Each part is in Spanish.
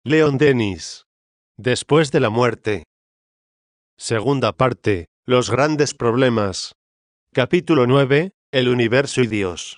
Leon Denis. Después de la muerte. Segunda parte. Los grandes problemas. Capítulo 9. El universo y Dios.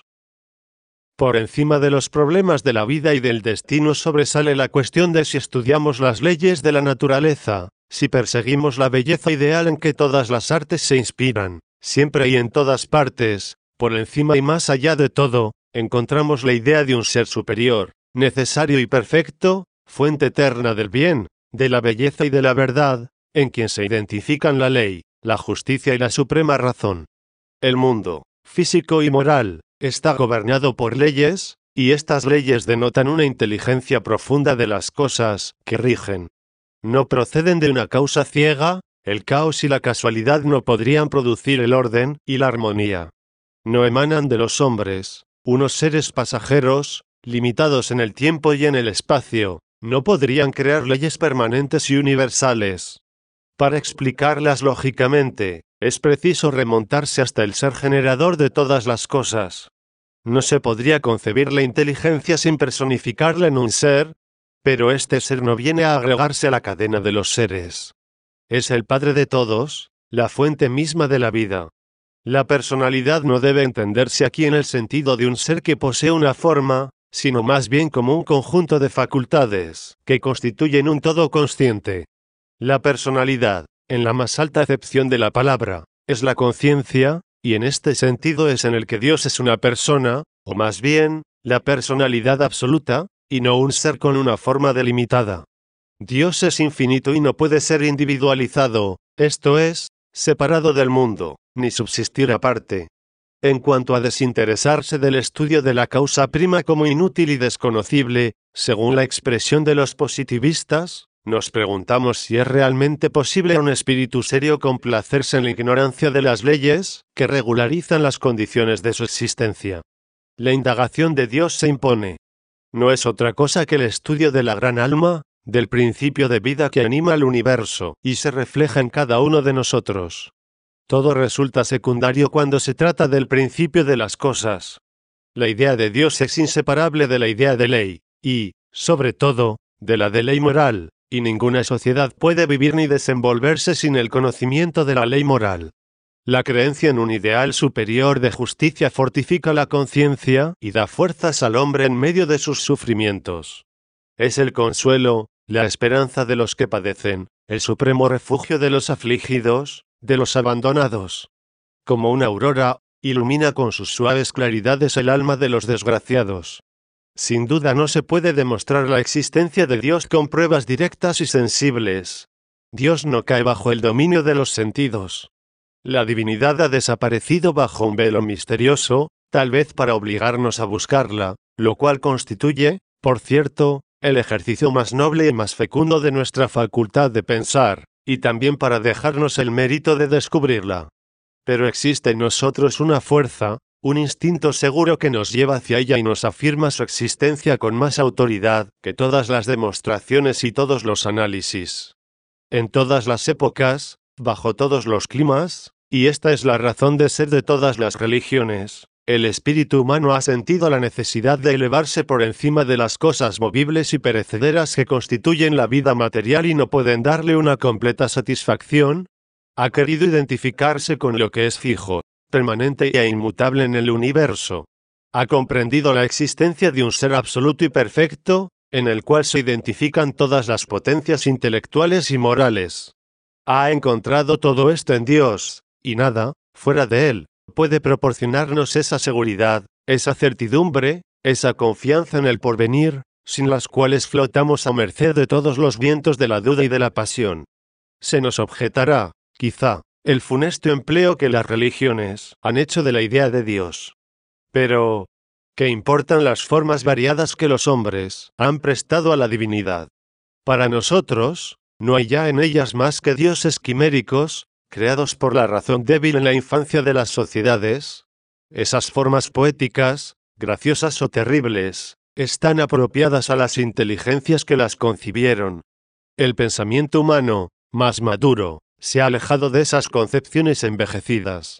Por encima de los problemas de la vida y del destino sobresale la cuestión de si estudiamos las leyes de la naturaleza, si perseguimos la belleza ideal en que todas las artes se inspiran, siempre y en todas partes, por encima y más allá de todo, encontramos la idea de un ser superior, necesario y perfecto, fuente eterna del bien, de la belleza y de la verdad, en quien se identifican la ley, la justicia y la suprema razón. El mundo, físico y moral, está gobernado por leyes, y estas leyes denotan una inteligencia profunda de las cosas que rigen. No proceden de una causa ciega, el caos y la casualidad no podrían producir el orden y la armonía. No emanan de los hombres, unos seres pasajeros, limitados en el tiempo y en el espacio, no podrían crear leyes permanentes y universales. Para explicarlas lógicamente, es preciso remontarse hasta el ser generador de todas las cosas. No se podría concebir la inteligencia sin personificarla en un ser, pero este ser no viene a agregarse a la cadena de los seres. Es el Padre de todos, la fuente misma de la vida. La personalidad no debe entenderse aquí en el sentido de un ser que posee una forma, sino más bien como un conjunto de facultades, que constituyen un todo consciente. La personalidad, en la más alta acepción de la palabra, es la conciencia, y en este sentido es en el que Dios es una persona, o más bien, la personalidad absoluta, y no un ser con una forma delimitada. Dios es infinito y no puede ser individualizado, esto es, separado del mundo, ni subsistir aparte. En cuanto a desinteresarse del estudio de la causa prima como inútil y desconocible, según la expresión de los positivistas, nos preguntamos si es realmente posible a un espíritu serio complacerse en la ignorancia de las leyes que regularizan las condiciones de su existencia. La indagación de Dios se impone. No es otra cosa que el estudio de la gran alma, del principio de vida que anima al universo y se refleja en cada uno de nosotros. Todo resulta secundario cuando se trata del principio de las cosas. La idea de Dios es inseparable de la idea de ley, y, sobre todo, de la de ley moral, y ninguna sociedad puede vivir ni desenvolverse sin el conocimiento de la ley moral. La creencia en un ideal superior de justicia fortifica la conciencia y da fuerzas al hombre en medio de sus sufrimientos. Es el consuelo, la esperanza de los que padecen, el supremo refugio de los afligidos, de los abandonados. Como una aurora, ilumina con sus suaves claridades el alma de los desgraciados. Sin duda no se puede demostrar la existencia de Dios con pruebas directas y sensibles. Dios no cae bajo el dominio de los sentidos. La divinidad ha desaparecido bajo un velo misterioso, tal vez para obligarnos a buscarla, lo cual constituye, por cierto, el ejercicio más noble y más fecundo de nuestra facultad de pensar, y también para dejarnos el mérito de descubrirla. Pero existe en nosotros una fuerza, un instinto seguro que nos lleva hacia ella y nos afirma su existencia con más autoridad que todas las demostraciones y todos los análisis. En todas las épocas, bajo todos los climas, y esta es la razón de ser de todas las religiones, el espíritu humano ha sentido la necesidad de elevarse por encima de las cosas movibles y perecederas que constituyen la vida material y no pueden darle una completa satisfacción. Ha querido identificarse con lo que es fijo, permanente e inmutable en el universo. Ha comprendido la existencia de un ser absoluto y perfecto, en el cual se identifican todas las potencias intelectuales y morales. Ha encontrado todo esto en Dios, y nada, fuera de él, puede proporcionarnos esa seguridad, esa certidumbre, esa confianza en el porvenir, sin las cuales flotamos a merced de todos los vientos de la duda y de la pasión. Se nos objetará, quizá, el funesto empleo que las religiones han hecho de la idea de Dios. Pero, ¿qué importan las formas variadas que los hombres han prestado a la divinidad? Para nosotros, no hay ya en ellas más que dioses quiméricos, creados por la razón débil en la infancia de las sociedades. Esas formas poéticas, graciosas o terribles, están apropiadas a las inteligencias que las concibieron. El pensamiento humano, más maduro, se ha alejado de esas concepciones envejecidas.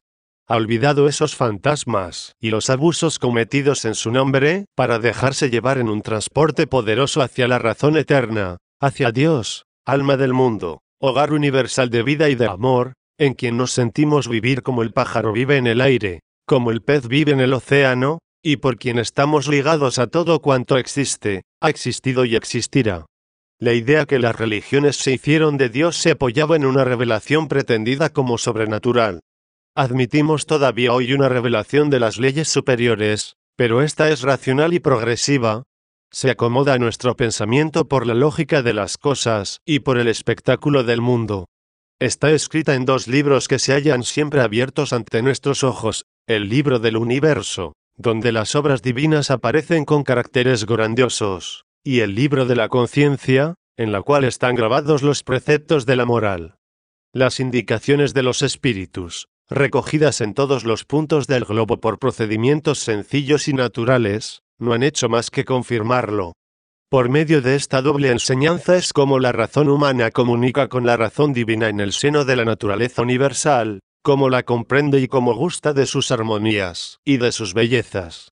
ha olvidado esos fantasmas y los abusos cometidos en su nombre, para dejarse llevar en un transporte poderoso hacia la razón eterna, hacia Dios, alma del mundo, hogar universal de vida y de amor, en quien nos sentimos vivir como el pájaro vive en el aire, como el pez vive en el océano, y por quien estamos ligados a todo cuanto existe, ha existido y existirá. La idea que las religiones se hicieron de Dios se apoyaba en una revelación pretendida como sobrenatural. Admitimos todavía hoy una revelación de las leyes superiores, pero esta es racional y progresiva. Se acomoda a nuestro pensamiento por la lógica de las cosas y por el espectáculo del mundo. Está escrita en 2 libros que se hallan siempre abiertos ante nuestros ojos: el libro del universo, donde las obras divinas aparecen con caracteres grandiosos, y el libro de la conciencia, en la cual están grabados los preceptos de la moral. Las indicaciones de los espíritus, recogidas en todos los puntos del globo por procedimientos sencillos y naturales, no han hecho más que confirmarlo. Por medio de esta doble enseñanza es como la razón humana comunica con la razón divina en el seno de la naturaleza universal, cómo la comprende y cómo gusta de sus armonías y de sus bellezas.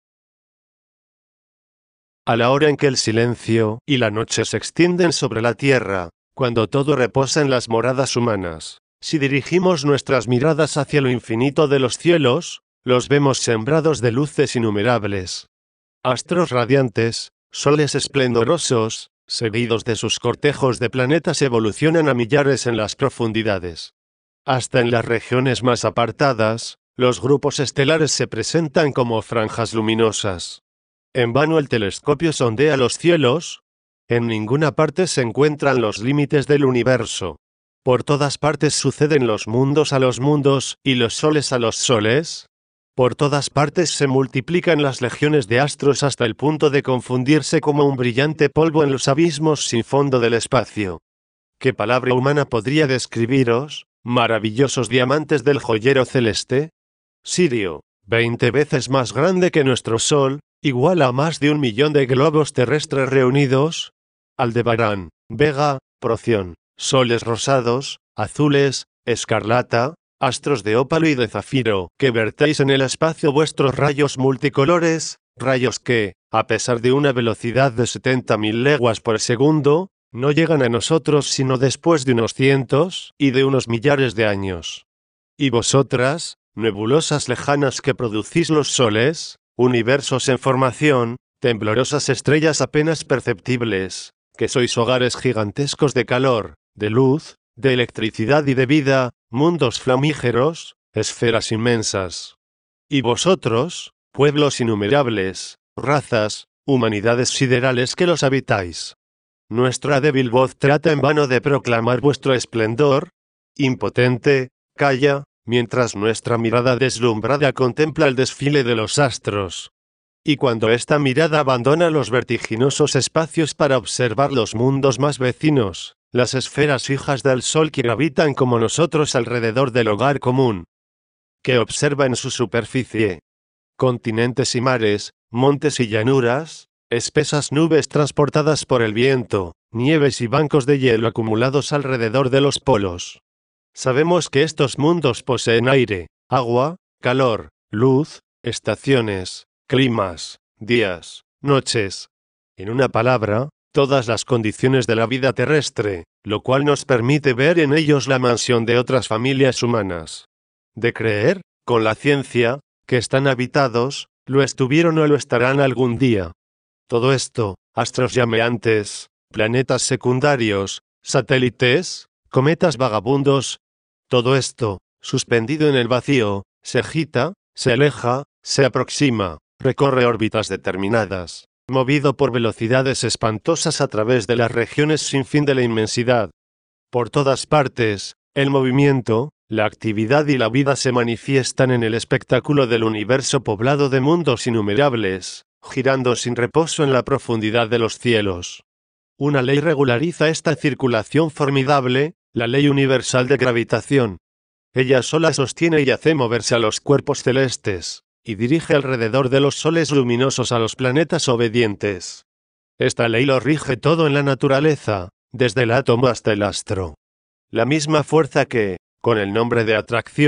A la hora en que el silencio y la noche se extienden sobre la tierra, cuando todo reposa en las moradas humanas, si dirigimos nuestras miradas hacia lo infinito de los cielos, los vemos sembrados de luces innumerables. Astros radiantes, soles esplendorosos, seguidos de sus cortejos de planetas, evolucionan a millares en las profundidades. Hasta en las regiones más apartadas, los grupos estelares se presentan como franjas luminosas. En vano el telescopio sondea los cielos. En ninguna parte se encuentran los límites del universo. Por todas partes suceden los mundos a los mundos y los soles a los soles. Por todas partes se multiplican las legiones de astros hasta el punto de confundirse como un brillante polvo en los abismos sin fondo del espacio. ¿Qué palabra humana podría describiros, maravillosos diamantes del joyero celeste? Sirio, 20 veces más grande que nuestro Sol, igual a más de 1 millón de globos terrestres reunidos. Aldebarán, Vega, Proción, soles rosados, azules, escarlata, astros de ópalo y de zafiro, que vertéis en el espacio vuestros rayos multicolores, rayos que, a pesar de una velocidad de 70.000 leguas por segundo, no llegan a nosotros sino después de unos cientos y de unos millares de años. Y vosotras, nebulosas lejanas que producís los soles, universos en formación, temblorosas estrellas apenas perceptibles, que sois hogares gigantescos de calor, de luz, de electricidad y de vida, mundos flamígeros, esferas inmensas. Y vosotros, pueblos innumerables, razas, humanidades siderales que los habitáis. Nuestra débil voz trata en vano de proclamar vuestro esplendor. Impotente, calla, mientras nuestra mirada deslumbrada contempla el desfile de los astros. Y cuando esta mirada abandona los vertiginosos espacios para observar los mundos más vecinos, las esferas hijas del Sol que habitan como nosotros alrededor del hogar común, que observa en su superficie continentes y mares, montes y llanuras, espesas nubes transportadas por el viento, nieves y bancos de hielo acumulados alrededor de los polos. Sabemos que estos mundos poseen aire, agua, calor, luz, estaciones, climas, días, noches. En una palabra, todas las condiciones de la vida terrestre, lo cual nos permite ver en ellos la mansión de otras familias humanas. De creer, con la ciencia, que están habitados, lo estuvieron o lo estarán algún día. Todo esto, astros llameantes, planetas secundarios, satélites, cometas vagabundos, todo esto, suspendido en el vacío, se agita, se aleja, se aproxima, recorre órbitas determinadas, movido por velocidades espantosas a través de las regiones sin fin de la inmensidad. Por todas partes, el movimiento, la actividad y la vida se manifiestan en el espectáculo del universo poblado de mundos innumerables, girando sin reposo en la profundidad de los cielos. Una ley regulariza esta circulación formidable, la ley universal de gravitación. Ella sola sostiene y hace moverse a los cuerpos celestes, y dirige alrededor de los soles luminosos a los planetas obedientes. Esta ley lo rige todo en la naturaleza, desde el átomo hasta el astro. La misma fuerza que, con el nombre de atracción,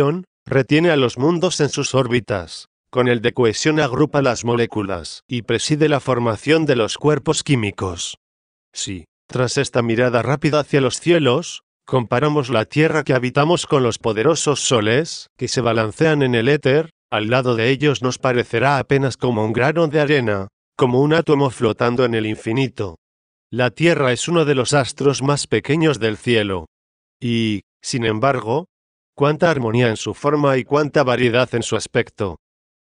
retiene a los mundos en sus órbitas, con el de cohesión agrupa las moléculas y preside la formación de los cuerpos químicos. Si, tras esta mirada rápida hacia los cielos, comparamos la Tierra que habitamos con los poderosos soles que se balancean en el éter, al lado de ellos nos parecerá apenas como un grano de arena, como un átomo flotando en el infinito. La Tierra es uno de los astros más pequeños del cielo. Y, sin embargo, cuánta armonía en su forma y cuánta variedad en su aspecto.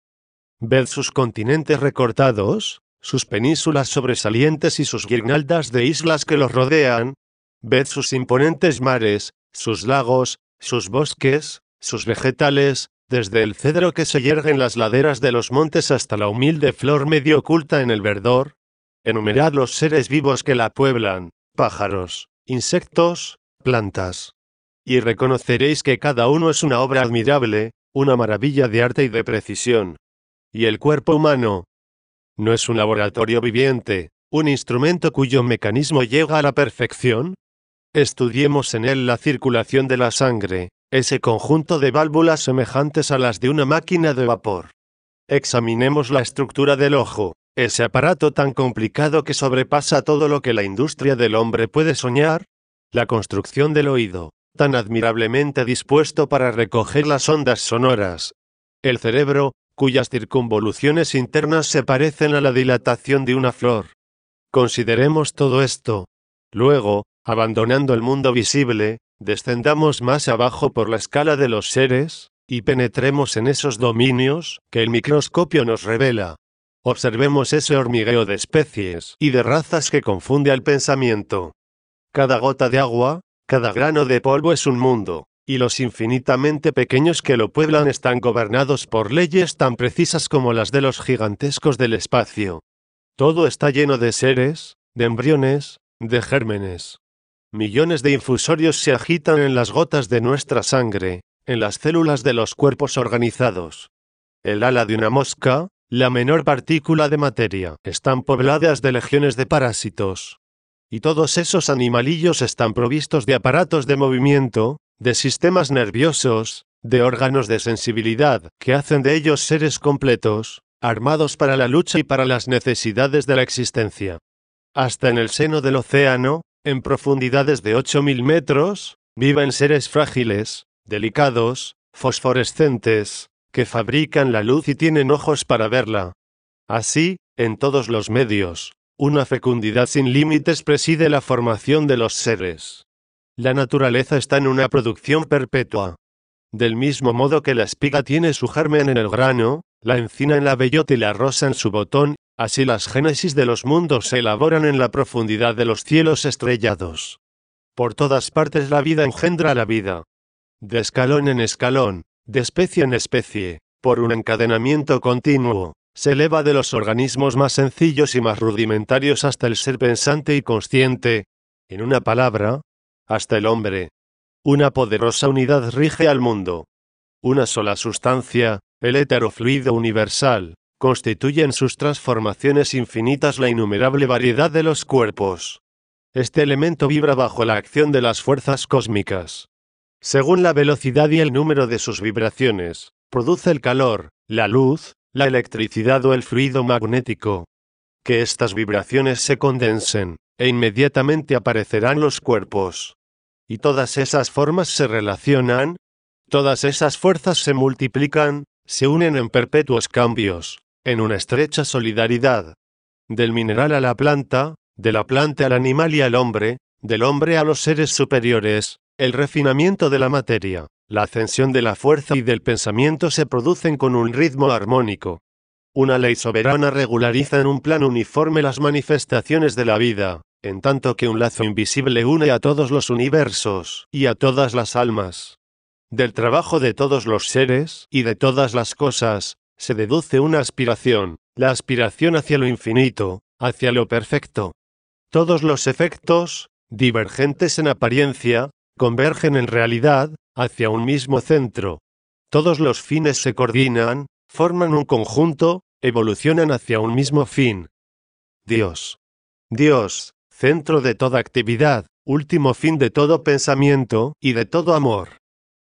Ved sus continentes recortados, sus penínsulas sobresalientes y sus guirnaldas de islas que los rodean. Ved sus imponentes mares, sus lagos, sus bosques, sus vegetales, desde el cedro que se yergue en las laderas de los montes hasta la humilde flor medio oculta en el verdor. Enumerad los seres vivos que la pueblan, pájaros, insectos, plantas. Y reconoceréis que cada uno es una obra admirable, una maravilla de arte y de precisión. Y el cuerpo humano no es un laboratorio viviente, un instrumento cuyo mecanismo llega a la perfección. Estudiemos en él la circulación de la sangre, ese conjunto de válvulas semejantes a las de una máquina de vapor. Examinemos la estructura del ojo, ese aparato tan complicado que sobrepasa todo lo que la industria del hombre puede soñar. La construcción del oído, tan admirablemente dispuesto para recoger las ondas sonoras. El cerebro, cuyas circunvoluciones internas se parecen a la dilatación de una flor. Consideremos todo esto. Luego, abandonando el mundo visible, descendamos más abajo por la escala de los seres, y penetremos en esos dominios que el microscopio nos revela. Observemos ese hormigueo de especies y de razas que confunde al pensamiento. Cada gota de agua, cada grano de polvo es un mundo, y los infinitamente pequeños que lo pueblan están gobernados por leyes tan precisas como las de los gigantescos del espacio. Todo está lleno de seres, de embriones, de gérmenes. Millones de infusorios se agitan en las gotas de nuestra sangre, en las células de los cuerpos organizados. El ala de una mosca, la menor partícula de materia, están pobladas de legiones de parásitos. Y todos esos animalillos están provistos de aparatos de movimiento, de sistemas nerviosos, de órganos de sensibilidad, que hacen de ellos seres completos, armados para la lucha y para las necesidades de la existencia. Hasta en el seno del océano, en profundidades de 8.000 metros, viven seres frágiles, delicados, fosforescentes, que fabrican la luz y tienen ojos para verla. Así, en todos los medios, una fecundidad sin límites preside la formación de los seres. La naturaleza está en una producción perpetua. Del mismo modo que la espiga tiene su germen en el grano, la encina en la bellota y la rosa en su botón, así las génesis de los mundos se elaboran en la profundidad de los cielos estrellados. Por todas partes la vida engendra la vida. De escalón en escalón, de especie en especie, por un encadenamiento continuo, se eleva de los organismos más sencillos y más rudimentarios hasta el ser pensante y consciente, en una palabra, hasta el hombre. Una poderosa unidad rige al mundo. Una sola sustancia, el heterofluido universal, constituye en sus transformaciones infinitas la innumerable variedad de los cuerpos. Este elemento vibra bajo la acción de las fuerzas cósmicas. Según la velocidad y el número de sus vibraciones, produce el calor, la luz, la electricidad o el fluido magnético. Que estas vibraciones se condensen, e inmediatamente aparecerán los cuerpos. Y todas esas formas se relacionan, todas esas fuerzas se multiplican, se unen en perpetuos cambios, en una estrecha solidaridad. Del mineral a la planta, de la planta al animal y al hombre, del hombre a los seres superiores, el refinamiento de la materia, la ascensión de la fuerza y del pensamiento se producen con un ritmo armónico. Una ley soberana regulariza en un plano uniforme las manifestaciones de la vida, en tanto que un lazo invisible une a todos los universos y a todas las almas. Del trabajo de todos los seres y de todas las cosas, se deduce una aspiración, la aspiración hacia lo infinito, hacia lo perfecto. Todos los efectos, divergentes en apariencia, convergen en realidad, hacia un mismo centro. Todos los fines se coordinan, forman un conjunto, evolucionan hacia un mismo fin. Dios. Dios, centro de toda actividad, último fin de todo pensamiento y de todo amor.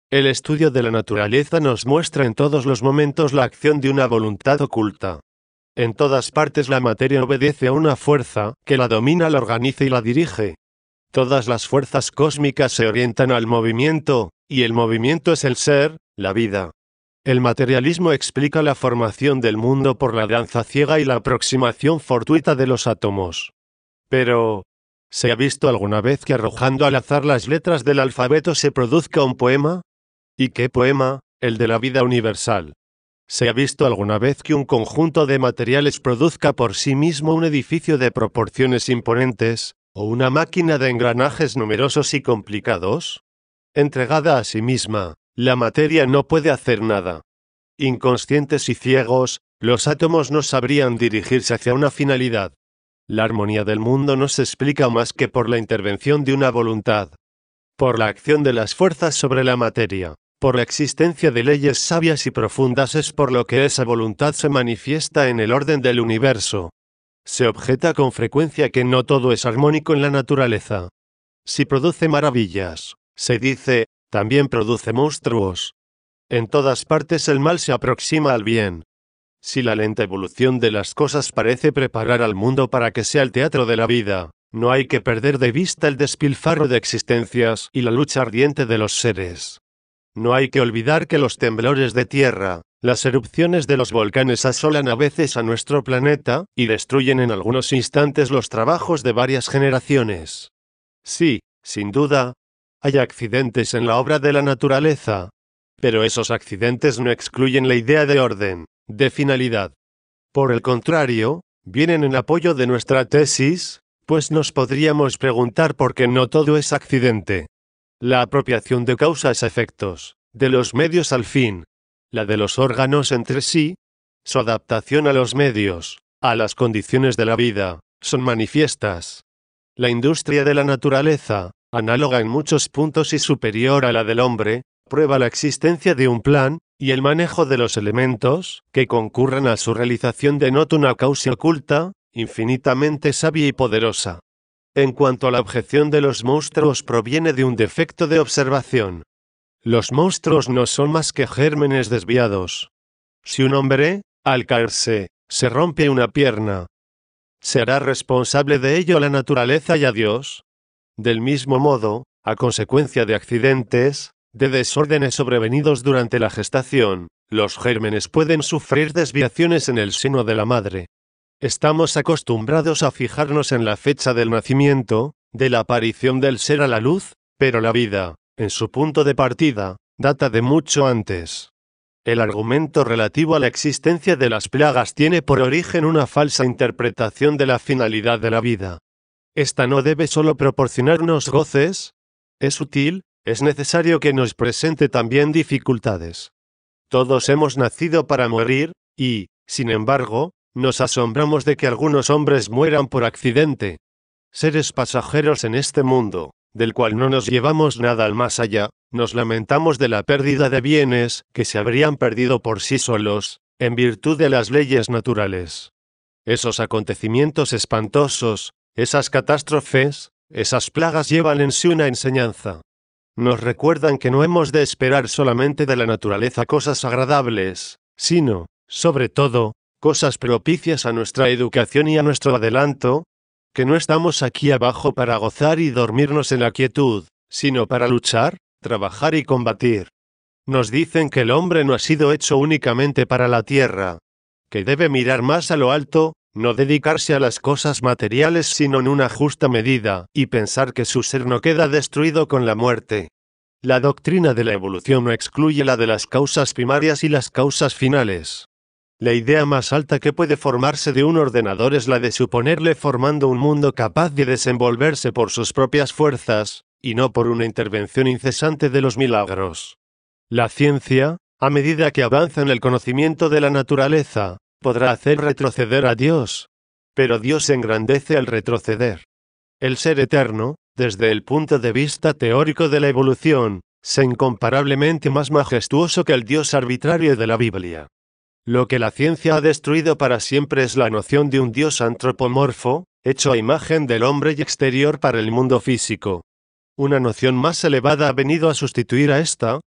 El estudio de la naturaleza nos muestra en todos los momentos la acción de una voluntad oculta. En todas partes la materia obedece a una fuerza que la domina, la organiza y la dirige. Todas las fuerzas cósmicas se orientan al movimiento, y el movimiento es el ser, la vida. El materialismo explica la formación del mundo por la danza ciega y la aproximación fortuita de los átomos. Pero, ¿se ha visto alguna vez que arrojando al azar las letras del alfabeto se produzca un poema? ¿Y qué poema? El de la vida universal. ¿Se ha visto alguna vez que un conjunto de materiales produzca por sí mismo un edificio de proporciones imponentes, o una máquina de engranajes numerosos y complicados? Entregada a sí misma, la materia no puede hacer nada. Inconscientes y ciegos, los átomos no sabrían dirigirse hacia una finalidad. La armonía del mundo no se explica más que por la intervención de una voluntad, por la acción de las fuerzas sobre la materia. Por la existencia de leyes sabias y profundas es por lo que esa voluntad se manifiesta en el orden del universo. Se objeta con frecuencia que no todo es armónico en la naturaleza. Si produce maravillas, se dice, también produce monstruos. En todas partes el mal se aproxima al bien. Si la lenta evolución de las cosas parece preparar al mundo para que sea el teatro de la vida, no hay que perder de vista el despilfarro de existencias y la lucha ardiente de los seres. No hay que olvidar que los temblores de tierra, las erupciones de los volcanes asolan a veces a nuestro planeta, y destruyen en algunos instantes los trabajos de varias generaciones. Sí, sin duda, hay accidentes en la obra de la naturaleza. Pero esos accidentes no excluyen la idea de orden, de finalidad. Por el contrario, vienen en apoyo de nuestra tesis, pues nos podríamos preguntar por qué no todo es accidente. La apropiación de causas a efectos, de los medios al fin, la de los órganos entre sí, su adaptación a los medios, a las condiciones de la vida, son manifiestas. La industria de la naturaleza, análoga en muchos puntos y superior a la del hombre, prueba la existencia de un plan, y el manejo de los elementos que concurran a su realización denota una causa oculta, infinitamente sabia y poderosa. En cuanto a la objeción de los monstruos, proviene de un defecto de observación. Los monstruos no son más que gérmenes desviados. Si un hombre, al caerse, se rompe una pierna, ¿será responsable de ello la naturaleza y a Dios? Del mismo modo, a consecuencia de accidentes, de desórdenes sobrevenidos durante la gestación, los gérmenes pueden sufrir desviaciones en el seno de la madre. Estamos acostumbrados a fijarnos en la fecha del nacimiento, de la aparición del ser a la luz, pero la vida, en su punto de partida, data de mucho antes. El argumento relativo a la existencia de las plagas tiene por origen una falsa interpretación de la finalidad de la vida. Esta no debe solo proporcionarnos goces, es útil, es necesario que nos presente también dificultades. Todos hemos nacido para morir, y, sin embargo, nos asombramos de que algunos hombres mueran por accidente. Seres pasajeros en este mundo, del cual no nos llevamos nada al más allá, nos lamentamos de la pérdida de bienes que se habrían perdido por sí solos, en virtud de las leyes naturales. Esos acontecimientos espantosos, esas catástrofes, esas plagas llevan en sí una enseñanza. Nos recuerdan que no hemos de esperar solamente de la naturaleza cosas agradables, sino, sobre todo, cosas propicias a nuestra educación y a nuestro adelanto, que no estamos aquí abajo para gozar y dormirnos en la quietud, sino para luchar, trabajar y combatir. Nos dicen que el hombre no ha sido hecho únicamente para la tierra, que debe mirar más a lo alto, no dedicarse a las cosas materiales sino en una justa medida, y pensar que su ser no queda destruido con la muerte. La doctrina de la evolución no excluye la de las causas primarias y las causas finales. La idea más alta que puede formarse de un ordenador es la de suponerle formando un mundo capaz de desenvolverse por sus propias fuerzas, y no por una intervención incesante de los milagros. La ciencia, a medida que avanza en el conocimiento de la naturaleza, podrá hacer retroceder a Dios. Pero Dios se engrandece al retroceder. El ser eterno, desde el punto de vista teórico de la evolución, es incomparablemente más majestuoso que el Dios arbitrario de la Biblia. Lo que la ciencia ha destruido para siempre es la noción de un Dios antropomorfo, hecho a imagen del hombre y exterior para el mundo físico. Una noción más elevada ha venido a sustituir a esta,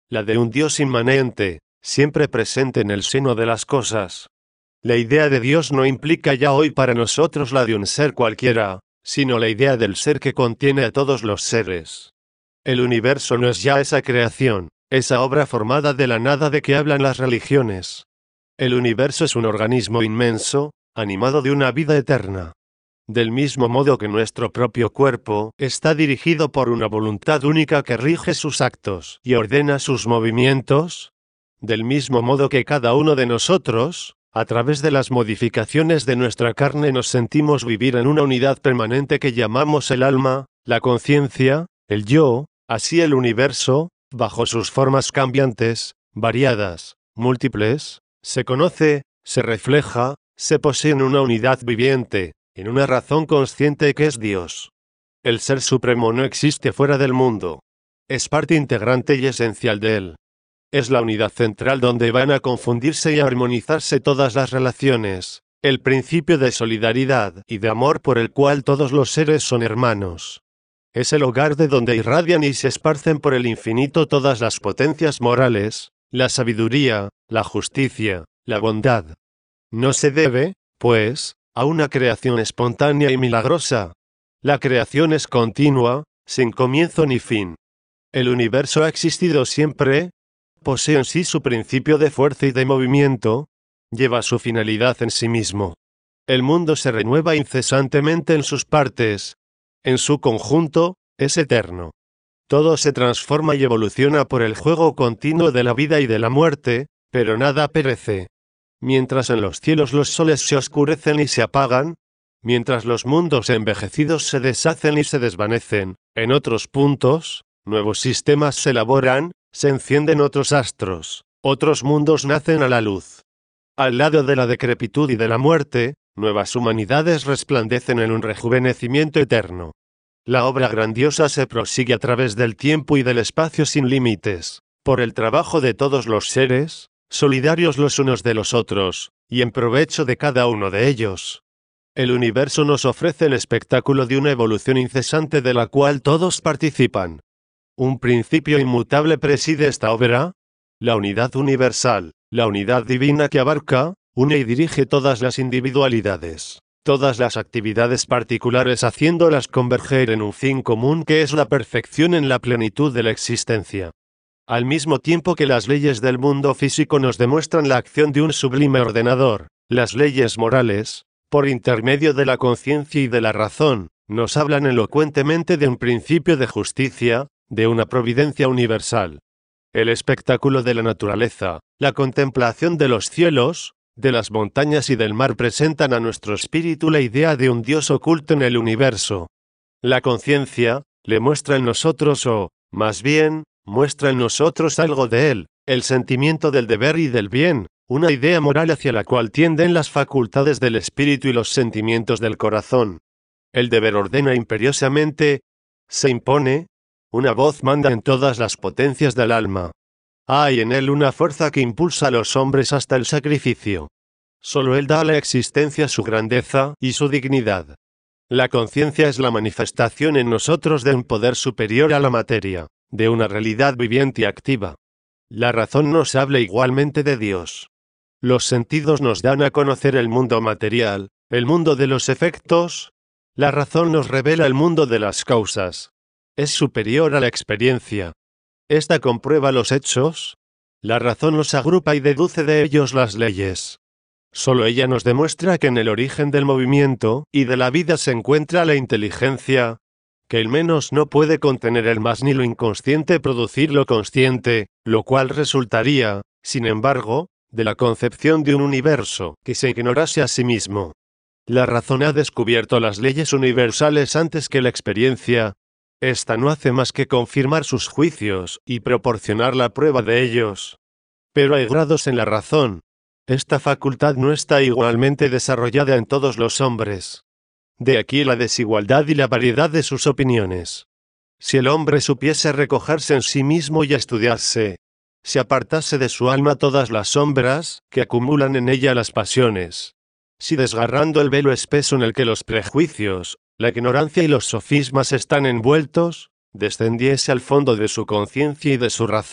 la de un Dios inmanente, siempre presente en el seno de las cosas. La idea de Dios no implica ya hoy para nosotros la de un ser cualquiera, sino la idea del ser que contiene a todos los seres. El universo no es ya esa creación, esa obra formada de la nada de que hablan las religiones. El universo es un organismo inmenso, animado de una vida eterna. Del mismo modo que nuestro propio cuerpo está dirigido por una voluntad única que rige sus actos y ordena sus movimientos, del mismo modo que cada uno de nosotros, a través de las modificaciones de nuestra carne, nos sentimos vivir en una unidad permanente que llamamos el alma, la conciencia, el yo, así el universo, bajo sus formas cambiantes, variadas, múltiples, se conoce, se refleja, se posee en una unidad viviente, en una razón consciente que es Dios. El Ser Supremo no existe fuera del mundo. Es parte integrante y esencial de él. Es la unidad central donde van a confundirse y armonizarse todas las relaciones, el principio de solidaridad y de amor por el cual todos los seres son hermanos. Es el hogar de donde irradian y se esparcen por el infinito todas las potencias morales, la sabiduría, la justicia, la bondad. No se debe, pues, a una creación espontánea y milagrosa. La creación es continua, sin comienzo ni fin. El universo ha existido siempre, posee en sí su principio de fuerza y de movimiento, lleva su finalidad en sí mismo. El mundo se renueva incesantemente en sus partes. En su conjunto, es eterno. Todo se transforma y evoluciona por el juego continuo de la vida y de la muerte, pero nada perece. Mientras en los cielos los soles se oscurecen y se apagan, mientras los mundos envejecidos se deshacen y se desvanecen, en otros puntos, nuevos sistemas se elaboran, se encienden otros astros, otros mundos nacen a la luz. Al lado de la decrepitud y de la muerte, nuevas humanidades resplandecen en un rejuvenecimiento eterno. La obra grandiosa se prosigue a través del tiempo y del espacio sin límites, por el trabajo de todos los seres, solidarios los unos de los otros, y en provecho de cada uno de ellos. El universo nos ofrece el espectáculo de una evolución incesante de la cual todos participan. Un principio inmutable preside esta obra, la unidad universal, la unidad divina que abarca, une y dirige todas las individualidades, todas las actividades particulares, haciéndolas converger en un fin común que es la perfección en la plenitud de la existencia. Al mismo tiempo que las leyes del mundo físico nos demuestran la acción de un sublime ordenador, las leyes morales, por intermedio de la conciencia y de la razón, nos hablan elocuentemente de un principio de justicia, de una providencia universal. El espectáculo de la naturaleza, la contemplación de los cielos, de las montañas y del mar presentan a nuestro espíritu la idea de un Dios oculto en el universo. La conciencia le muestra en nosotros más bien, muestra en nosotros algo de él, el sentimiento del deber y del bien, una idea moral hacia la cual tienden las facultades del espíritu y los sentimientos del corazón. El deber ordena imperiosamente, se impone, una voz manda en todas las potencias del alma. Hay en él una fuerza que impulsa a los hombres hasta el sacrificio. Solo él da a la existencia su grandeza y su dignidad. La conciencia es la manifestación en nosotros de un poder superior a la materia, de una realidad viviente y activa. La razón nos habla igualmente de Dios. Los sentidos nos dan a conocer el mundo material, el mundo de los efectos. La razón nos revela el mundo de las causas. Es superior a la experiencia. Esta comprueba los hechos. La razón los agrupa y deduce de ellos las leyes. Solo ella nos demuestra que en el origen del movimiento y de la vida se encuentra la inteligencia, que el menos no puede contener el más ni lo inconsciente producir lo consciente, lo cual resultaría, sin embargo, de la concepción de un universo que se ignorase a sí mismo. La razón ha descubierto las leyes universales antes que la experiencia. Esta no hace más que confirmar sus juicios y proporcionar la prueba de ellos. Pero hay grados en la razón. Esta facultad no está igualmente desarrollada en todos los hombres. De aquí la desigualdad y la variedad de sus opiniones. Si el hombre supiese recogerse en sí mismo y estudiarse, si apartase de su alma todas las sombras que acumulan en ella las pasiones, si desgarrando el velo espeso en el que los prejuicios, la ignorancia y los sofismas están envueltos, descendiese al fondo de su conciencia y de su razón,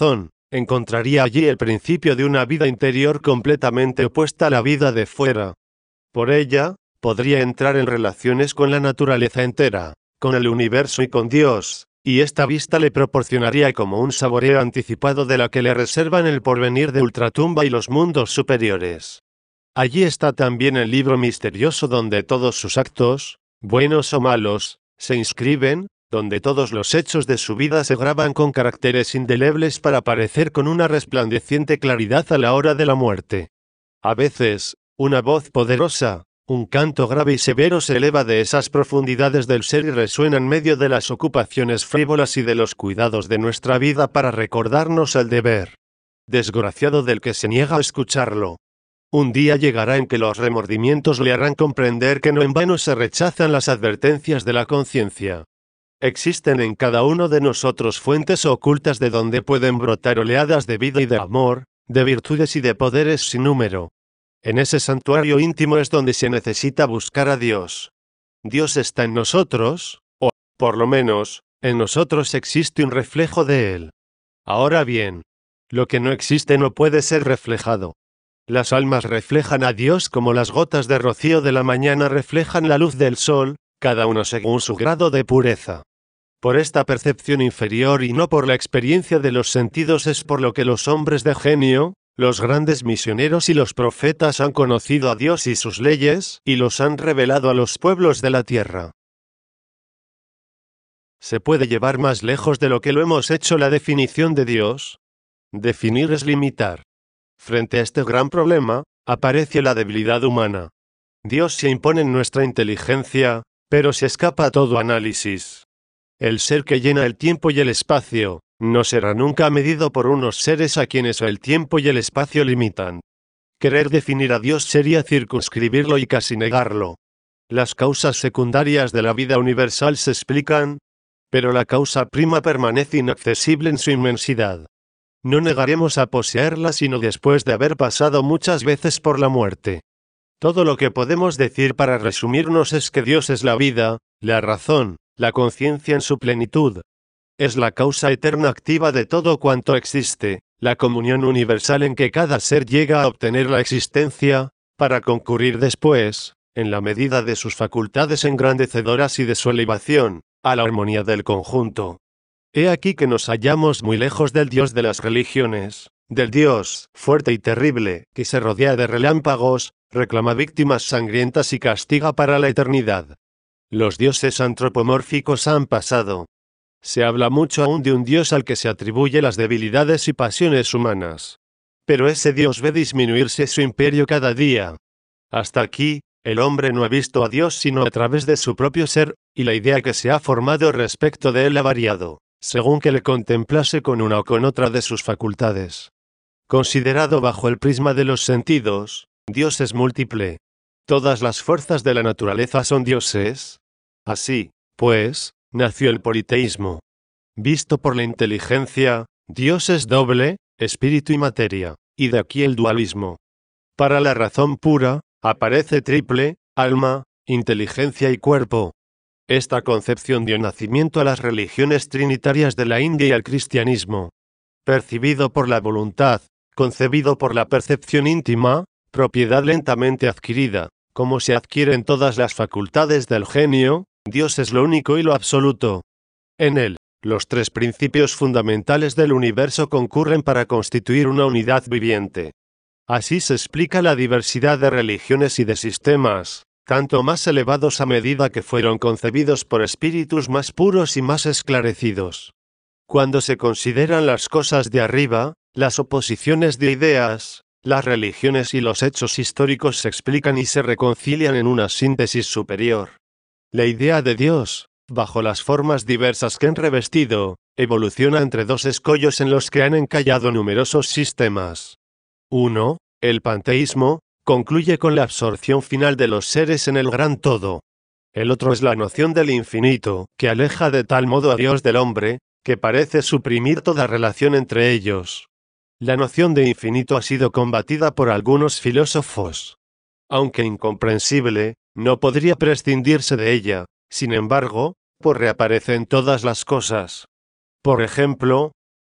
encontraría allí el principio de una vida interior completamente opuesta a la vida de fuera. Por ella, podría entrar en relaciones con la naturaleza entera, con el universo y con Dios, y esta vista le proporcionaría como un saboreo anticipado de la que le reservan el porvenir de ultratumba y los mundos superiores. Allí está también el libro misterioso donde todos sus actos, buenos o malos, se inscriben, donde todos los hechos de su vida se graban con caracteres indelebles para aparecer con una resplandeciente claridad a la hora de la muerte. A veces, una voz poderosa, un canto grave y severo se eleva de esas profundidades del ser y resuena en medio de las ocupaciones frívolas y de los cuidados de nuestra vida para recordarnos el deber. Desgraciado del que se niega a escucharlo. Un día llegará en que los remordimientos le harán comprender que no en vano se rechazan las advertencias de la conciencia. Existen en cada uno de nosotros fuentes ocultas de donde pueden brotar oleadas de vida y de amor, de virtudes y de poderes sin número. En ese santuario íntimo es donde se necesita buscar a Dios. Dios está en nosotros, o, por lo menos, en nosotros existe un reflejo de Él. Ahora bien, lo que no existe no puede ser reflejado. Las almas reflejan a Dios como las gotas de rocío de la mañana reflejan la luz del sol, cada uno según su grado de pureza. Por esta percepción inferior y no por la experiencia de los sentidos es por lo que los hombres de genio, los grandes misioneros y los profetas han conocido a Dios y sus leyes, y los han revelado a los pueblos de la tierra. ¿Se puede llevar más lejos de lo que lo hemos hecho la definición de Dios? Definir es limitar. Frente a este gran problema, aparece la debilidad humana. Dios se impone en nuestra inteligencia, pero se escapa a todo análisis. El ser que llena el tiempo y el espacio, no será nunca medido por unos seres a quienes el tiempo y el espacio limitan. Querer definir a Dios sería circunscribirlo y casi negarlo. Las causas secundarias de la vida universal se explican, pero la causa prima permanece inaccesible en su inmensidad. No negaremos a poseerla sino después de haber pasado muchas veces por la muerte. Todo lo que podemos decir para resumirnos es que Dios es la vida, la razón, la conciencia en su plenitud. Es la causa eterna activa de todo cuanto existe, la comunión universal en que cada ser llega a obtener la existencia, para concurrir después, en la medida de sus facultades engrandecedoras y de su elevación, a la armonía del conjunto. He aquí que nos hallamos muy lejos del Dios de las religiones, del Dios, fuerte y terrible, que se rodea de relámpagos, reclama víctimas sangrientas y castiga para la eternidad. Los dioses antropomórficos han pasado. Se habla mucho aún de un Dios al que se atribuye las debilidades y pasiones humanas. Pero ese Dios ve disminuirse su imperio cada día. Hasta aquí, el hombre no ha visto a Dios sino a través de su propio ser, y la idea que se ha formado respecto de él ha variado, según que le contemplase con una o con otra de sus facultades. Considerado bajo el prisma de los sentidos, Dios es múltiple. Todas las fuerzas de la naturaleza son dioses. Así, pues, nació el politeísmo. Visto por la inteligencia, Dios es doble, espíritu y materia, y de aquí el dualismo. Para la razón pura, aparece triple, alma, inteligencia y cuerpo. Esta concepción dio nacimiento a las religiones trinitarias de la India y al cristianismo. Percibido por la voluntad, concebido por la percepción íntima, propiedad lentamente adquirida, como se adquieren todas las facultades del genio, Dios es lo único y lo absoluto. En él, los tres principios fundamentales del universo concurren para constituir una unidad viviente. Así se explica la diversidad de religiones y de sistemas, tanto más elevados a medida que fueron concebidos por espíritus más puros y más esclarecidos. Cuando se consideran las cosas de arriba, las oposiciones de ideas, las religiones y los hechos históricos se explican y se reconcilian en una síntesis superior. La idea de Dios, bajo las formas diversas que han revestido, evoluciona entre dos escollos en los que han encallado numerosos sistemas. 1. El panteísmo, concluye con la absorción final de los seres en el gran todo. El otro es la noción del infinito, que aleja de tal modo a Dios del hombre, que parece suprimir toda relación entre ellos. La noción de infinito ha sido combatida por algunos filósofos. Aunque incomprensible, no podría prescindirse de ella, sin embargo, reaparece en todas las cosas. Por ejemplo,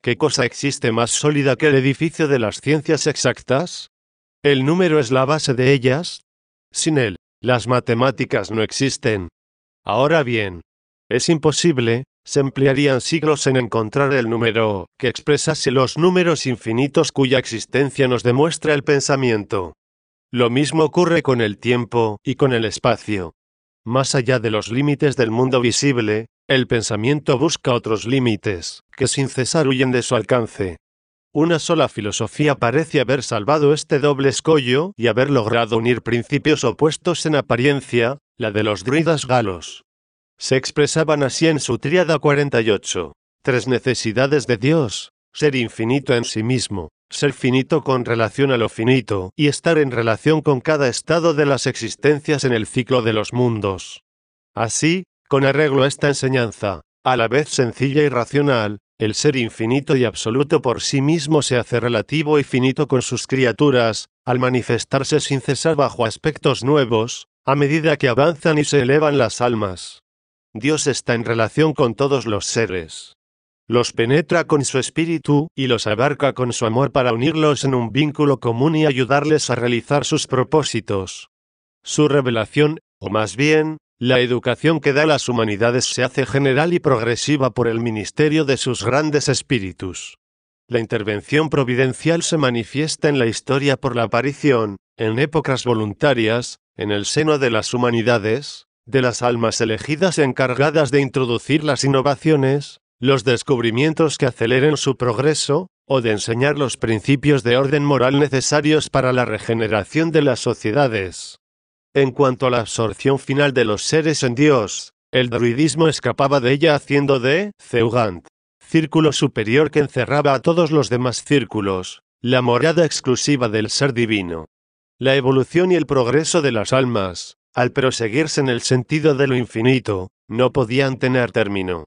¿Qué cosa existe más sólida que el edificio de las ciencias exactas? El número es la base de ellas. Sin él, las matemáticas no existen. Ahora bien, es imposible, se emplearían siglos en encontrar el número que expresase los números infinitos cuya existencia nos demuestra el pensamiento. Lo mismo ocurre con el tiempo y con el espacio. Más allá de los límites del mundo visible, el pensamiento busca otros límites, que sin cesar huyen de su alcance. Una sola filosofía parece haber salvado este doble escollo y haber logrado unir principios opuestos en apariencia, la de los druidas galos. Se expresaban así en su tríada 48. 3 necesidades de Dios: ser infinito en sí mismo, ser finito con relación a lo finito, y estar en relación con cada estado de las existencias en el ciclo de los mundos. Así, con arreglo a esta enseñanza, a la vez sencilla y racional, el ser infinito y absoluto por sí mismo se hace relativo y finito con sus criaturas, al manifestarse sin cesar bajo aspectos nuevos, a medida que avanzan y se elevan las almas. Dios está en relación con todos los seres. Los penetra con su espíritu y los abarca con su amor para unirlos en un vínculo común y ayudarles a realizar sus propósitos. Su revelación, o más bien, la educación que da a las humanidades se hace general y progresiva por el ministerio de sus grandes espíritus. La intervención providencial se manifiesta en la historia por la aparición, en épocas voluntarias, en el seno de las humanidades, de las almas elegidas encargadas de introducir las innovaciones, los descubrimientos que aceleren su progreso, o de enseñar los principios de orden moral necesarios para la regeneración de las sociedades. En cuanto a la absorción final de los seres en Dios, el druidismo escapaba de ella haciendo de Zeugant, círculo superior que encerraba a todos los demás círculos, la morada exclusiva del ser divino. La evolución y el progreso de las almas, al proseguirse en el sentido de lo infinito, no podían tener término.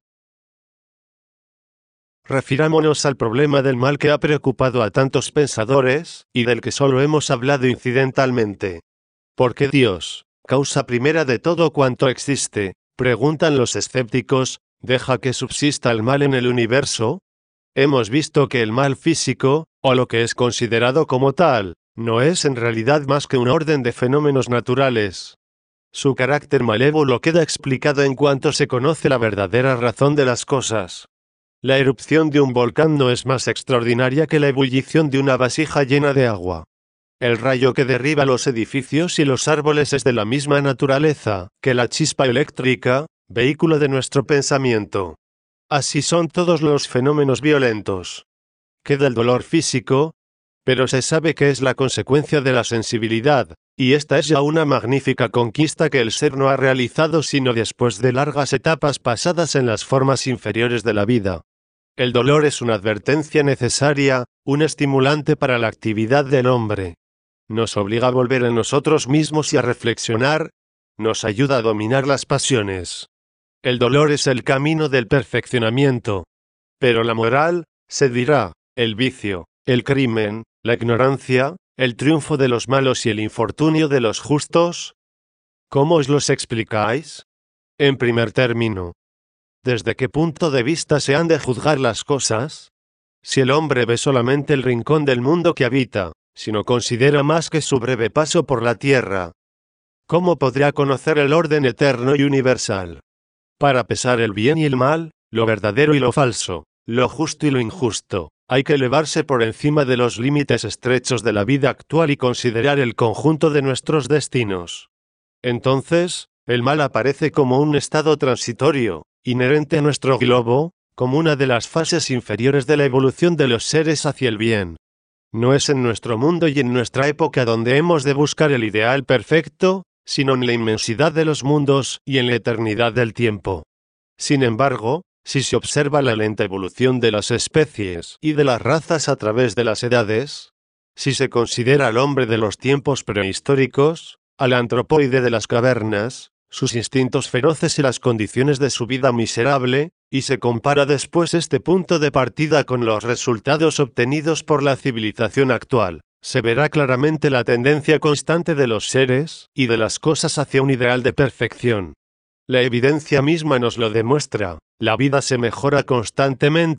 Refirámonos al problema del mal que ha preocupado a tantos pensadores, y del que solo hemos hablado incidentalmente. ¿Por qué Dios, causa primera de todo cuanto existe, preguntan los escépticos, deja que subsista el mal en el universo? Hemos visto que el mal físico, o lo que es considerado como tal, no es en realidad más que un orden de fenómenos naturales. Su carácter malévolo queda explicado en cuanto se conoce la verdadera razón de las cosas. La erupción de un volcán no es más extraordinaria que la ebullición de una vasija llena de agua. El rayo que derriba los edificios y los árboles es de la misma naturaleza que la chispa eléctrica, vehículo de nuestro pensamiento. Así son todos los fenómenos violentos. Queda el dolor físico, pero se sabe que es la consecuencia de la sensibilidad, y esta es ya una magnífica conquista que el ser no ha realizado sino después de largas etapas pasadas en las formas inferiores de la vida. El dolor es una advertencia necesaria, un estimulante para la actividad del hombre. Nos obliga a volver en nosotros mismos y a reflexionar, nos ayuda a dominar las pasiones. El dolor es el camino del perfeccionamiento. Pero la moral, se dirá, el vicio, el crimen, la ignorancia, el triunfo de los malos y el infortunio de los justos. ¿Cómo os los explicáis? En primer término, ¿desde qué punto de vista se han de juzgar las cosas? Si el hombre ve solamente el rincón del mundo que habita, si no considera más que su breve paso por la tierra, ¿cómo podrá conocer el orden eterno y universal? Para pesar el bien y el mal, lo verdadero y lo falso, lo justo y lo injusto, hay que elevarse por encima de los límites estrechos de la vida actual y considerar el conjunto de nuestros destinos. Entonces, el mal aparece como un estado transitorio, inherente a nuestro globo, como una de las fases inferiores de la evolución de los seres hacia el bien. No es en nuestro mundo y en nuestra época donde hemos de buscar el ideal perfecto, sino en la inmensidad de los mundos y en la eternidad del tiempo. Sin embargo, si se observa la lenta evolución de las especies y de las razas a través de las edades, si se considera al hombre de los tiempos prehistóricos, al antropoide de las cavernas, sus instintos feroces y las condiciones de su vida miserable, y se compara después este punto de partida con los resultados obtenidos por la civilización actual, se verá claramente la tendencia constante de los seres y de las cosas hacia un ideal de perfección. La evidencia misma nos lo demuestra, la vida se mejora constantemente,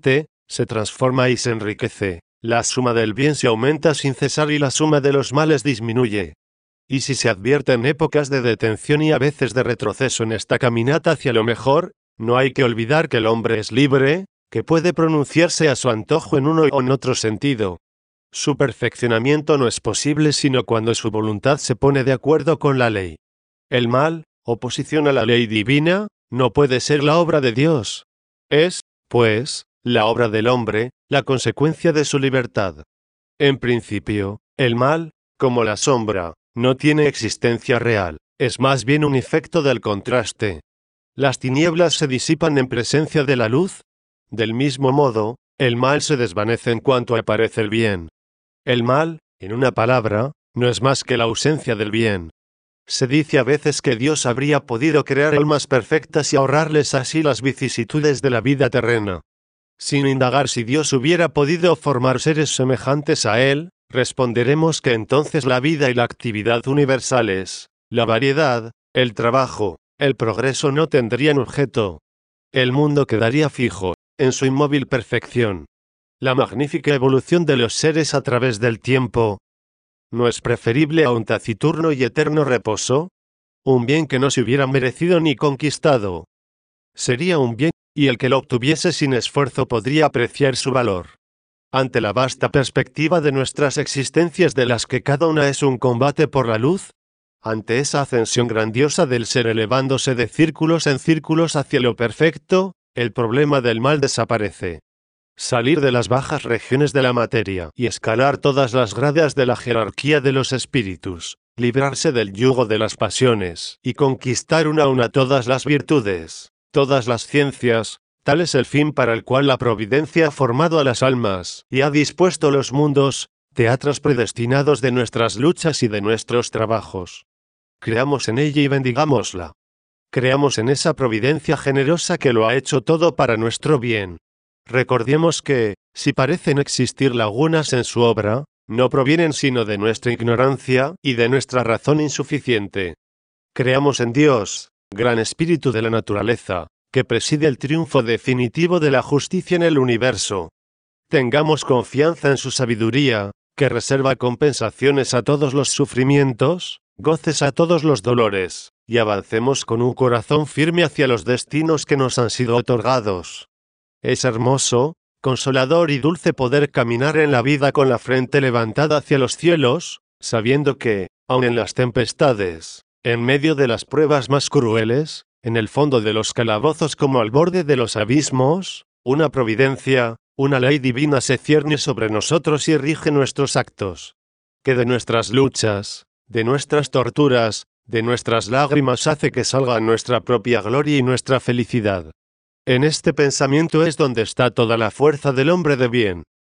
se transforma y se enriquece. La suma del bien se aumenta sin cesar y la suma de los males disminuye. Y si se advierten épocas de detención y a veces de retroceso en esta caminata hacia lo mejor, no hay que olvidar que el hombre es libre, que puede pronunciarse a su antojo en uno o en otro sentido. Su perfeccionamiento no es posible sino cuando su voluntad se pone de acuerdo con la ley. El mal, oposición a la ley divina, no puede ser la obra de Dios. Es, pues, la obra del hombre, la consecuencia de su libertad. En principio, el mal, como la sombra, no tiene existencia real, es más bien un efecto del contraste. Las tinieblas se disipan en presencia de la luz. Del mismo modo, el mal se desvanece en cuanto aparece el bien. El mal, en una palabra, no es más que la ausencia del bien. Se dice a veces que Dios habría podido crear almas perfectas y ahorrarles así las vicisitudes de la vida terrena. Sin indagar si Dios hubiera podido formar seres semejantes a Él, responderemos que entonces la vida y la actividad universales, la variedad, el trabajo, el progreso no tendrían objeto. El mundo quedaría fijo, en su inmóvil perfección. La magnífica evolución de los seres a través del tiempo, ¿no es preferible a un taciturno y eterno reposo? Un bien que no se hubiera merecido ni conquistado. Sería un bien, y el que lo obtuviese sin esfuerzo podría apreciar su valor. Ante la vasta perspectiva de nuestras existencias de las que cada una es un combate por la luz, ante esa ascensión grandiosa del ser elevándose de círculos en círculos hacia lo perfecto, el problema del mal desaparece. Salir de las bajas regiones de la materia y escalar todas las gradas de la jerarquía de los espíritus, librarse del yugo de las pasiones y conquistar una a una todas las virtudes, todas las ciencias, tal es el fin para el cual la providencia ha formado a las almas y ha dispuesto los mundos, teatros predestinados de nuestras luchas y de nuestros trabajos. Creamos en ella y bendigámosla. Creamos en esa providencia generosa que lo ha hecho todo para nuestro bien. Recordemos que, si parecen existir lagunas en su obra, no provienen sino de nuestra ignorancia y de nuestra razón insuficiente. Creamos en Dios, gran espíritu de la naturaleza, que preside el triunfo definitivo de la justicia en el universo. Tengamos confianza en su sabiduría, que reserva compensaciones a todos los sufrimientos, goces a todos los dolores, y avancemos con un corazón firme hacia los destinos que nos han sido otorgados. Es hermoso, consolador y dulce poder caminar en la vida con la frente levantada hacia los cielos, sabiendo que, aun en las tempestades, en medio de las pruebas más crueles, en el fondo de los calabozos como al borde de los abismos, una providencia, una ley divina se cierne sobre nosotros y rige nuestros actos. Que de nuestras luchas, de nuestras torturas, de nuestras lágrimas hace que salga nuestra propia gloria y nuestra felicidad. En este pensamiento es donde está toda la fuerza del hombre de bien.